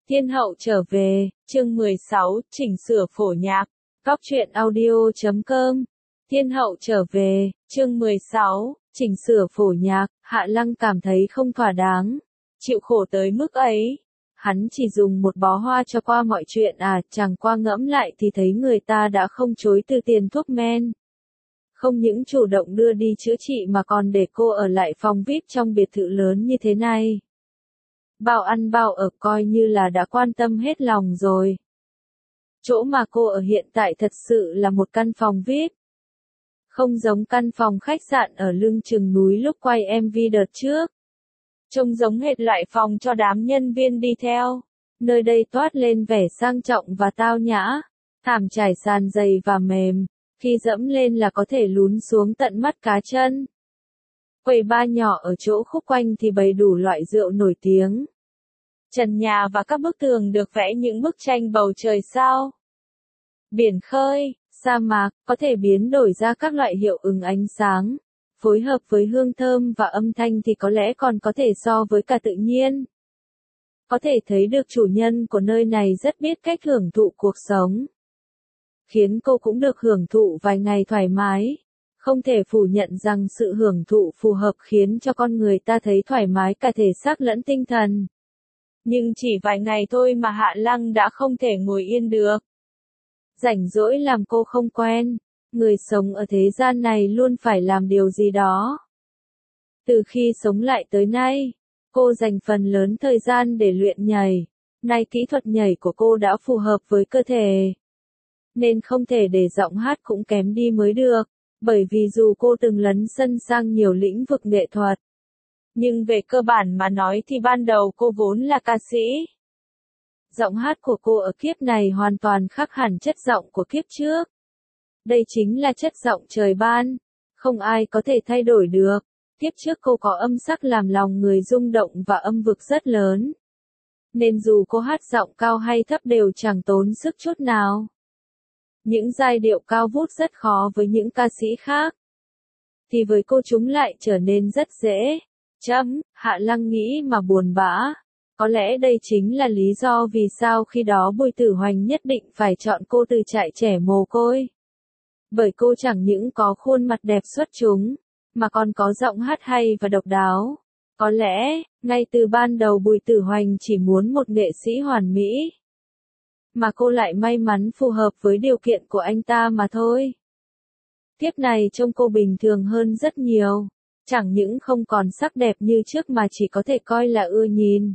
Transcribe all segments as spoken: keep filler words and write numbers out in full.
Thiên hậu trở về, chương mười sáu, chỉnh sửa phổ nhạc. Góc truyện audio chấm com. Thiên hậu trở về, chương mười sáu, chỉnh sửa phổ nhạc. Hạ Lăng cảm thấy không thỏa đáng. Chịu khổ tới mức ấy. Hắn chỉ dùng một bó hoa cho qua mọi chuyện à, chẳng qua ngẫm lại thì thấy người ta đã không chối từ tiền thuốc men. Không những chủ động đưa đi chữa trị mà còn để cô ở lại phòng vi ai pi trong biệt thự lớn như thế này. Bao ăn bao ở coi như là đã quan tâm hết lòng rồi. Chỗ mà cô ở hiện tại thật sự là một căn phòng vi ai pi. Không giống căn phòng khách sạn ở lưng chừng núi lúc quay em vê đợt trước. Trông giống hệt loại phòng cho đám nhân viên đi theo. Nơi đây toát lên vẻ sang trọng và tao nhã. Thảm trải sàn dày và mềm. Khi dẫm lên là có thể lún xuống tận mắt cá chân. Quầy bar nhỏ ở chỗ khúc quanh thì bày đủ loại rượu nổi tiếng. Trần nhà và các bức tường được vẽ những bức tranh bầu trời sao. Biển khơi, sa mạc, có thể biến đổi ra các loại hiệu ứng ánh sáng. Phối hợp với hương thơm và âm thanh thì có lẽ còn có thể so với cả tự nhiên. Có thể thấy được chủ nhân của nơi này rất biết cách hưởng thụ cuộc sống. Khiến cô cũng được hưởng thụ vài ngày thoải mái. Không thể phủ nhận rằng sự hưởng thụ phù hợp khiến cho con người ta thấy thoải mái cả thể xác lẫn tinh thần. Nhưng chỉ vài ngày thôi mà Hạ Lăng đã không thể ngồi yên được. Rảnh rỗi làm cô không quen. Người sống ở thế gian này luôn phải làm điều gì đó. Từ khi sống lại tới nay, cô dành phần lớn thời gian để luyện nhảy. Nay kỹ thuật nhảy của cô đã phù hợp với cơ thể. Nên không thể để giọng hát cũng kém đi mới được. Bởi vì dù cô từng lấn sân sang nhiều lĩnh vực nghệ thuật. Nhưng về cơ bản mà nói thì ban đầu cô vốn là ca sĩ. Giọng hát của cô ở kiếp này hoàn toàn khác hẳn chất giọng của kiếp trước. Đây chính là chất giọng trời ban. Không ai có thể thay đổi được. Kiếp trước cô có âm sắc làm lòng người rung động và âm vực rất lớn. Nên dù cô hát giọng cao hay thấp đều chẳng tốn sức chút nào. Những giai điệu cao vút rất khó với những ca sĩ khác. Thì với cô chúng lại trở nên rất dễ. Chấm, Hạ Lăng nghĩ mà buồn bã. Có lẽ đây chính là lý do vì sao khi đó Bùi Tử Hoành nhất định phải chọn cô từ trại trẻ mồ côi. Bởi cô chẳng những có khuôn mặt đẹp xuất chúng, mà còn có giọng hát hay và độc đáo. Có lẽ, ngay từ ban đầu Bùi Tử Hoành chỉ muốn một nghệ sĩ hoàn mỹ. Mà cô lại may mắn phù hợp với điều kiện của anh ta mà thôi. Tiếp này trông cô bình thường hơn rất nhiều. Chẳng những không còn sắc đẹp như trước mà chỉ có thể coi là ưa nhìn.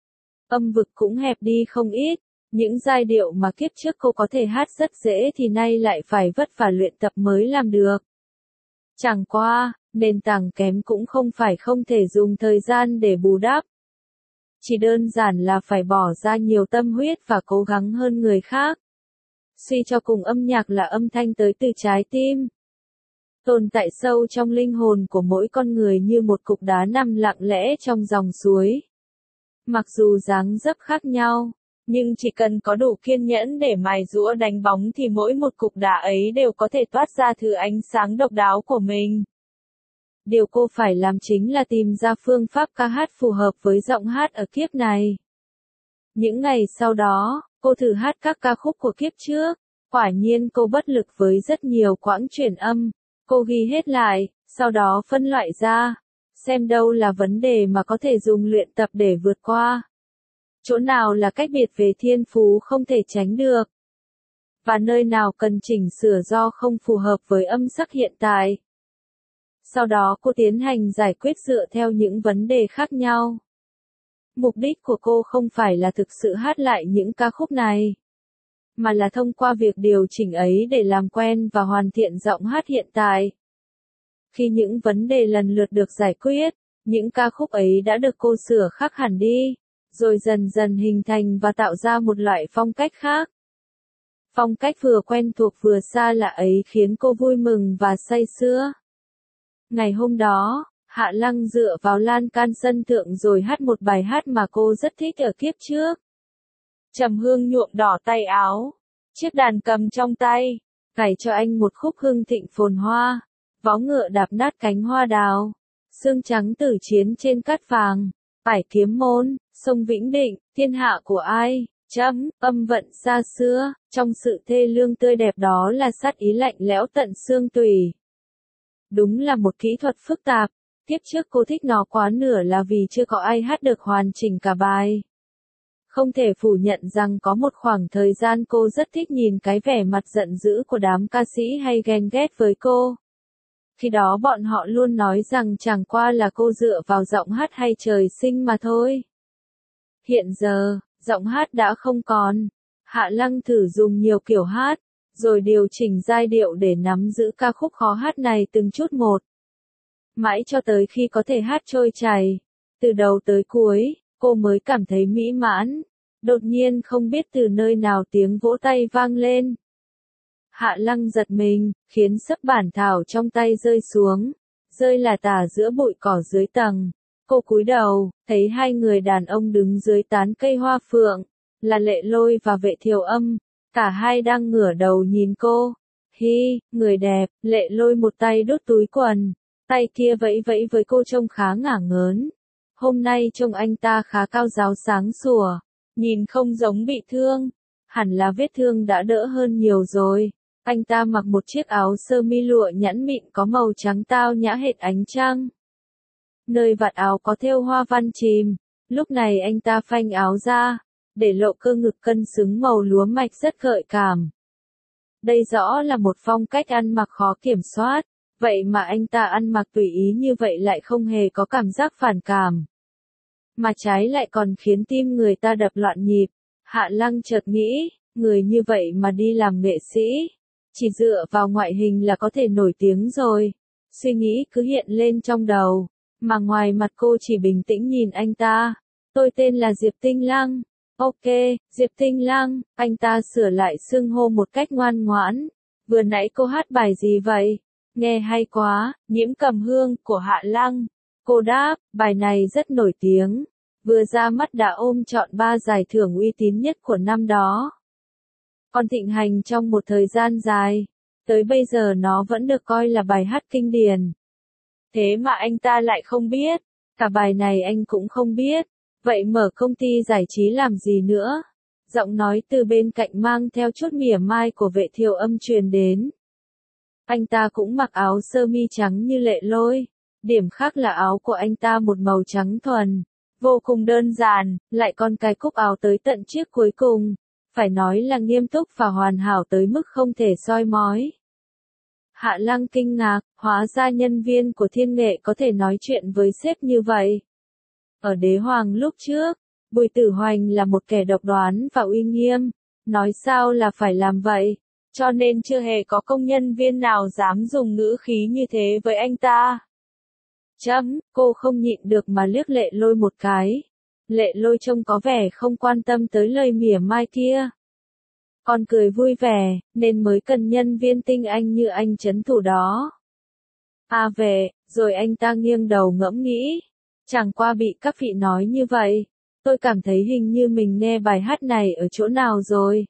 Âm vực cũng hẹp đi không ít. Những giai điệu mà kiếp trước cô có thể hát rất dễ thì nay lại phải vất vả luyện tập mới làm được. Chẳng qua, nền tảng kém cũng không phải không thể dùng thời gian để bù đắp. Chỉ đơn giản là phải bỏ ra nhiều tâm huyết và cố gắng hơn người khác. Suy cho cùng âm nhạc là âm thanh tới từ trái tim. Tồn tại sâu trong linh hồn của mỗi con người như một cục đá nằm lặng lẽ trong dòng suối. Mặc dù dáng dấp khác nhau, nhưng chỉ cần có đủ kiên nhẫn để mài giũa đánh bóng thì mỗi một cục đá ấy đều có thể toát ra thứ ánh sáng độc đáo của mình. Điều cô phải làm chính là tìm ra phương pháp ca hát phù hợp với giọng hát ở kiếp này. Những ngày sau đó, cô thử hát các ca khúc của kiếp trước. Quả nhiên cô bất lực với rất nhiều quãng chuyển âm. Cô ghi hết lại, sau đó phân loại ra. Xem đâu là vấn đề mà có thể dùng luyện tập để vượt qua. Chỗ nào là cách biệt về thiên phú không thể tránh được. Và nơi nào cần chỉnh sửa do không phù hợp với âm sắc hiện tại. Sau đó cô tiến hành giải quyết dựa theo những vấn đề khác nhau. Mục đích của cô không phải là thực sự hát lại những ca khúc này. Mà là thông qua việc điều chỉnh ấy để làm quen và hoàn thiện giọng hát hiện tại. Khi những vấn đề lần lượt được giải quyết, những ca khúc ấy đã được cô sửa khắc hẳn đi, rồi dần dần hình thành và tạo ra một loại phong cách khác. Phong cách vừa quen thuộc vừa xa lạ ấy khiến cô vui mừng và say sưa. Ngày hôm đó, Hạ Lăng dựa vào lan can sân thượng rồi hát một bài hát mà cô rất thích ở kiếp trước. Trầm hương nhuộm đỏ tay áo, chiếc đàn cầm trong tay, cày cho anh một khúc hương thịnh phồn hoa, vó ngựa đạp nát cánh hoa đào, xương trắng tử chiến trên cát vàng, Bải Kiếm Môn, sông Vĩnh Định, thiên hạ của ai? Chấm, âm vận xa xưa, trong sự thê lương tươi đẹp đó là sát ý lạnh lẽo tận xương tủy. Đúng là một kỹ thuật phức tạp, tiếp trước cô thích nó quá nửa là vì chưa có ai hát được hoàn chỉnh cả bài. Không thể phủ nhận rằng có một khoảng thời gian cô rất thích nhìn cái vẻ mặt giận dữ của đám ca sĩ hay ghen ghét với cô. Khi đó bọn họ luôn nói rằng chẳng qua là cô dựa vào giọng hát hay trời sinh mà thôi. Hiện giờ, giọng hát đã không còn. Hạ Lăng thử dùng nhiều kiểu hát, rồi điều chỉnh giai điệu để nắm giữ ca khúc khó hát này từng chút một. Mãi cho tới khi có thể hát trôi chảy, từ đầu tới cuối, cô mới cảm thấy mỹ mãn. Đột nhiên không biết từ nơi nào tiếng vỗ tay vang lên. Hạ Lăng giật mình, khiến sấp bản thảo trong tay rơi xuống, rơi là tả giữa bụi cỏ dưới tầng. Cô cúi đầu, thấy hai người đàn ông đứng dưới tán cây hoa phượng, là Lệ Lôi và Vệ Thiều Âm, cả hai đang ngửa đầu nhìn cô. Hi, người đẹp, Lệ Lôi một tay đút túi quần, tay kia vẫy vẫy với cô trông khá ngả ngớn. Hôm nay trông anh ta khá cao ráo sáng sủa, nhìn không giống bị thương, hẳn là vết thương đã đỡ hơn nhiều rồi. Anh ta mặc một chiếc áo sơ mi lụa nhẵn mịn có màu trắng tao nhã hệt ánh trăng. Nơi vạt áo có thêu hoa văn chìm, lúc này anh ta phanh áo ra, để lộ cơ ngực cân xứng màu lúa mạch rất gợi cảm. Đây rõ là một phong cách ăn mặc khó kiểm soát, vậy mà anh ta ăn mặc tùy ý như vậy lại không hề có cảm giác phản cảm. Mà trái lại còn khiến tim người ta đập loạn nhịp. Hạ Lăng chợt nghĩ, người như vậy mà đi làm nghệ sĩ, chỉ dựa vào ngoại hình là có thể nổi tiếng rồi. Suy nghĩ cứ hiện lên trong đầu, mà ngoài mặt cô chỉ bình tĩnh nhìn anh ta. Tôi tên là Diệp Tinh Lăng. Ok, Diệp Tinh Lăng, anh ta sửa lại xưng hô một cách ngoan ngoãn. Vừa nãy cô hát bài gì vậy? Nghe hay quá, Nhiễm Cầm Hương của Hạ Lăng. Cô đáp, bài này rất nổi tiếng. Vừa ra mắt đã ôm trọn ba giải thưởng uy tín nhất của năm đó. Còn thịnh hành trong một thời gian dài. Tới bây giờ nó vẫn được coi là bài hát kinh điển. Thế mà anh ta lại không biết. Cả bài này anh cũng không biết. Vậy mở công ty giải trí làm gì nữa? Giọng nói từ bên cạnh mang theo chút mỉa mai của Vệ Thiều Âm truyền đến. Anh ta cũng mặc áo sơ mi trắng như Lệ Lôi. Điểm khác là áo của anh ta một màu trắng thuần. Vô cùng đơn giản, lại còn cài cúc áo tới tận chiếc cuối cùng. Phải nói là nghiêm túc và hoàn hảo tới mức không thể soi mói. Hạ Lăng kinh ngạc, hóa ra nhân viên của Thiên Nghệ có thể nói chuyện với sếp như vậy. Ở Đế Hoàng lúc trước, Bùi Tử Hoành là một kẻ độc đoán và uy nghiêm, nói sao là phải làm vậy, cho nên chưa hề có công nhân viên nào dám dùng ngữ khí như thế với anh ta. Chấm, cô không nhịn được mà liếc Lệ Lôi một cái. Lệ Lôi trông có vẻ không quan tâm tới lời mỉa mai kia. Còn cười vui vẻ, nên mới cần nhân viên tinh anh như anh trấn thủ đó. À về, rồi anh ta nghiêng đầu ngẫm nghĩ. Chẳng qua bị các vị nói như vậy, tôi cảm thấy hình như mình nghe bài hát này ở chỗ nào rồi.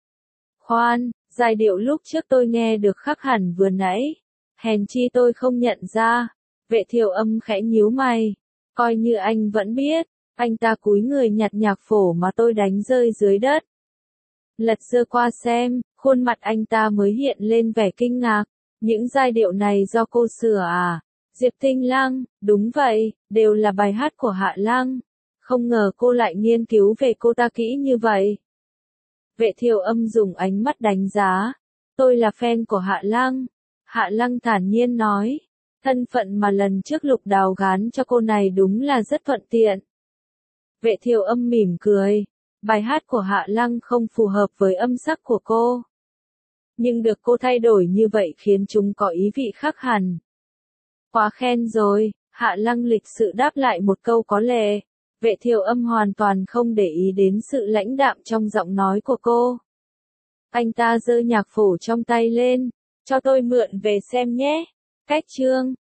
Khoan, giai điệu lúc trước tôi nghe được khác hẳn vừa nãy. Hèn chi tôi không nhận ra. Vệ Thiều Âm khẽ nhíu mày. Coi như anh vẫn biết. Anh ta cúi người nhặt nhạc phổ mà tôi đánh rơi dưới đất. Lật sơ qua xem, khuôn mặt anh ta mới hiện lên vẻ kinh ngạc. Những giai điệu này do cô sửa à? Diệp Tinh Lăng, đúng vậy, đều là bài hát của Hạ Lăng. Không ngờ cô lại nghiên cứu về cô ta kỹ như vậy. Vệ Thiều Âm dùng ánh mắt đánh giá. Tôi là fan của Hạ Lăng. Hạ Lăng thản nhiên nói. Thân phận mà lần trước Lục Đào gán cho cô này đúng là rất thuận tiện. Vệ Thiều Âm mỉm cười. Bài hát của Hạ Lăng không phù hợp với âm sắc của cô. Nhưng được cô thay đổi như vậy khiến chúng có ý vị khác hẳn. Quá khen rồi, Hạ Lăng lịch sự đáp lại một câu có lệ. Vệ Thiều Âm hoàn toàn không để ý đến sự lãnh đạm trong giọng nói của cô. Anh ta giơ nhạc phổ trong tay lên. Cho tôi mượn về xem nhé. Cách chương.